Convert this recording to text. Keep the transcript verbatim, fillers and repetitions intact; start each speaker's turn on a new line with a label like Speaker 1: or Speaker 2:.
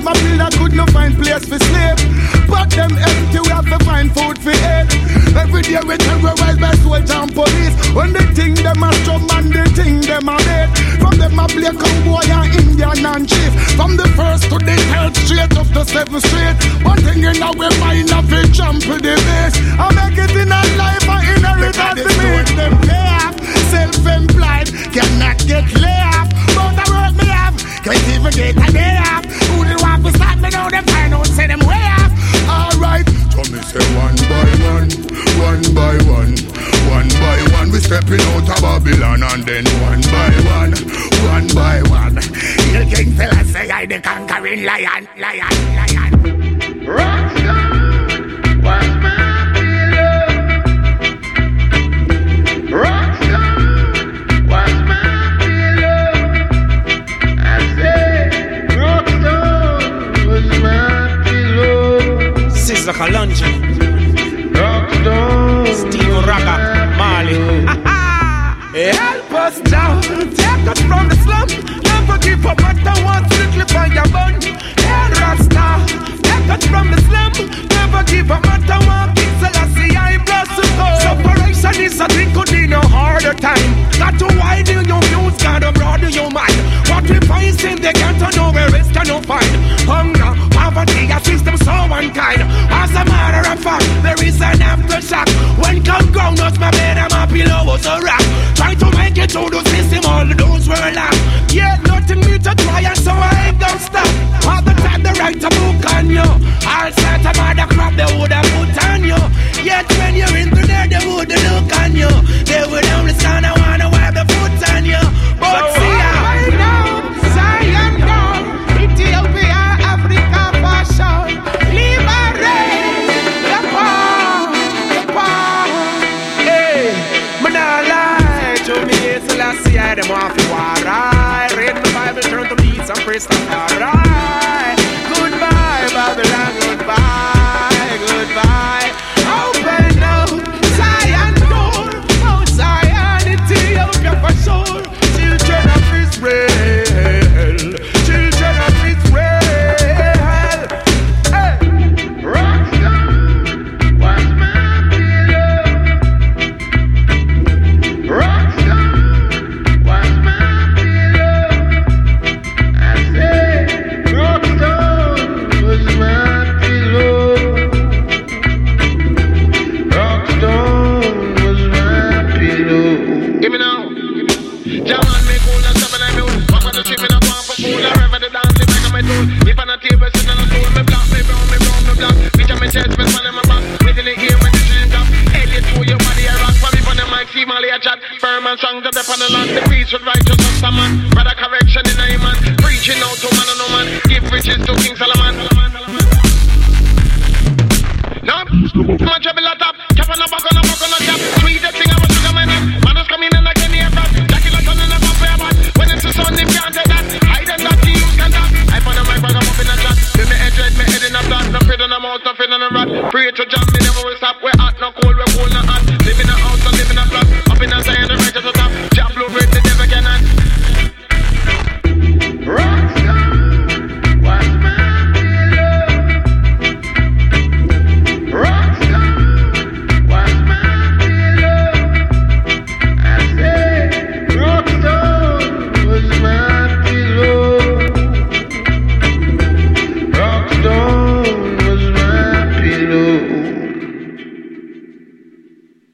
Speaker 1: them a pillar could no find place for sleep. But them empty, we have to find food for eat. Every day we terrorize by soldiers and police. When they think them a strong man, they think them a dead. From them a play cowboy and Indian and chief. From the first to the third, straight up to seventh street. One thing in our mind, I feel jump to the base. I make it in a life, I inherit as the me. Them pay off, self-employed, cannot get laid off. But the work me have, can't even get a day off. Who the want to stop me now, them find out, say them way off. Alright, so me say one by one, one by one, one by one. We stepping out of Babylon and then one by one, one by one. You King fella say I the conquering lion, lion, lion. Rockstar, what's my pillow? Rockstar, what's my pillow? I say, Rockstar, what's my pillow?
Speaker 2: Sister Kalonji,
Speaker 1: Rockstar,
Speaker 2: Steve Raga, Marley.
Speaker 3: Help us now, take us from the slum. Never give up, matter what, strictly by your bun. Hey, Rasta, take us from the slum. Never give up, matter what, King Selassie, I bless you. Separation is a thing, could be no harder time. Got to widen your views, gotta broaden your mind. What we find in they can't know where rest cannot find. Hunger, poverty, a system so unkind. As a matter of fact, there is an aftershock. When come ground, not my bed and my pillow was a rock. Try to make it through the system, all the doors were locked. Yeah, nothing new to try, and so I ain't gonna stop. All the time they write a book on you. All sorts of other crap they would have put on you. Yet when you're into there, they would look on you. They would only stand and wanna wipe the foot on you. But so see how I know, Zion down, Ethiopia, Africa, fashion, liberate the poor, the poor. Hey, Manala. To me, Selassie, I them off the war. I read the Bible, turn to beats and praise the Lord. Goodbye, Babylon, goodbye, goodbye. Open up, Zion door, Mount Zion, Ethiopia for sure. Children of Israel, children of Israel. Hey, Rockstar, what's my pillow? Rockstar.
Speaker 4: If I'm not able to know, me black, me brown, me brown, me black. Bitch, I'm a chest, me fall in my back. Within the ear when the children come. Elliot, through your body, I rock. For me, for the mic, see Molly, I chat. Firm and strong, to dep on the land. The peace with righteous of some man. Brother correction in a man. Preaching out to man and no man. Give riches to King Solomon. No, my trouble a top. Cap on a buck on a buck on a cap. Sweet the thing, I was sugar man up. Man is coming in like any aircraft. Jackie like on in a buff air bat. When it's the sun, they can't take that. I don't got to use contact. I found a mic, I got up in a chat. With me head red, me head in a flat. No feed on a mouse, no feed on a rat. Pray to jam, me never will stop. We're hot, no cold, we're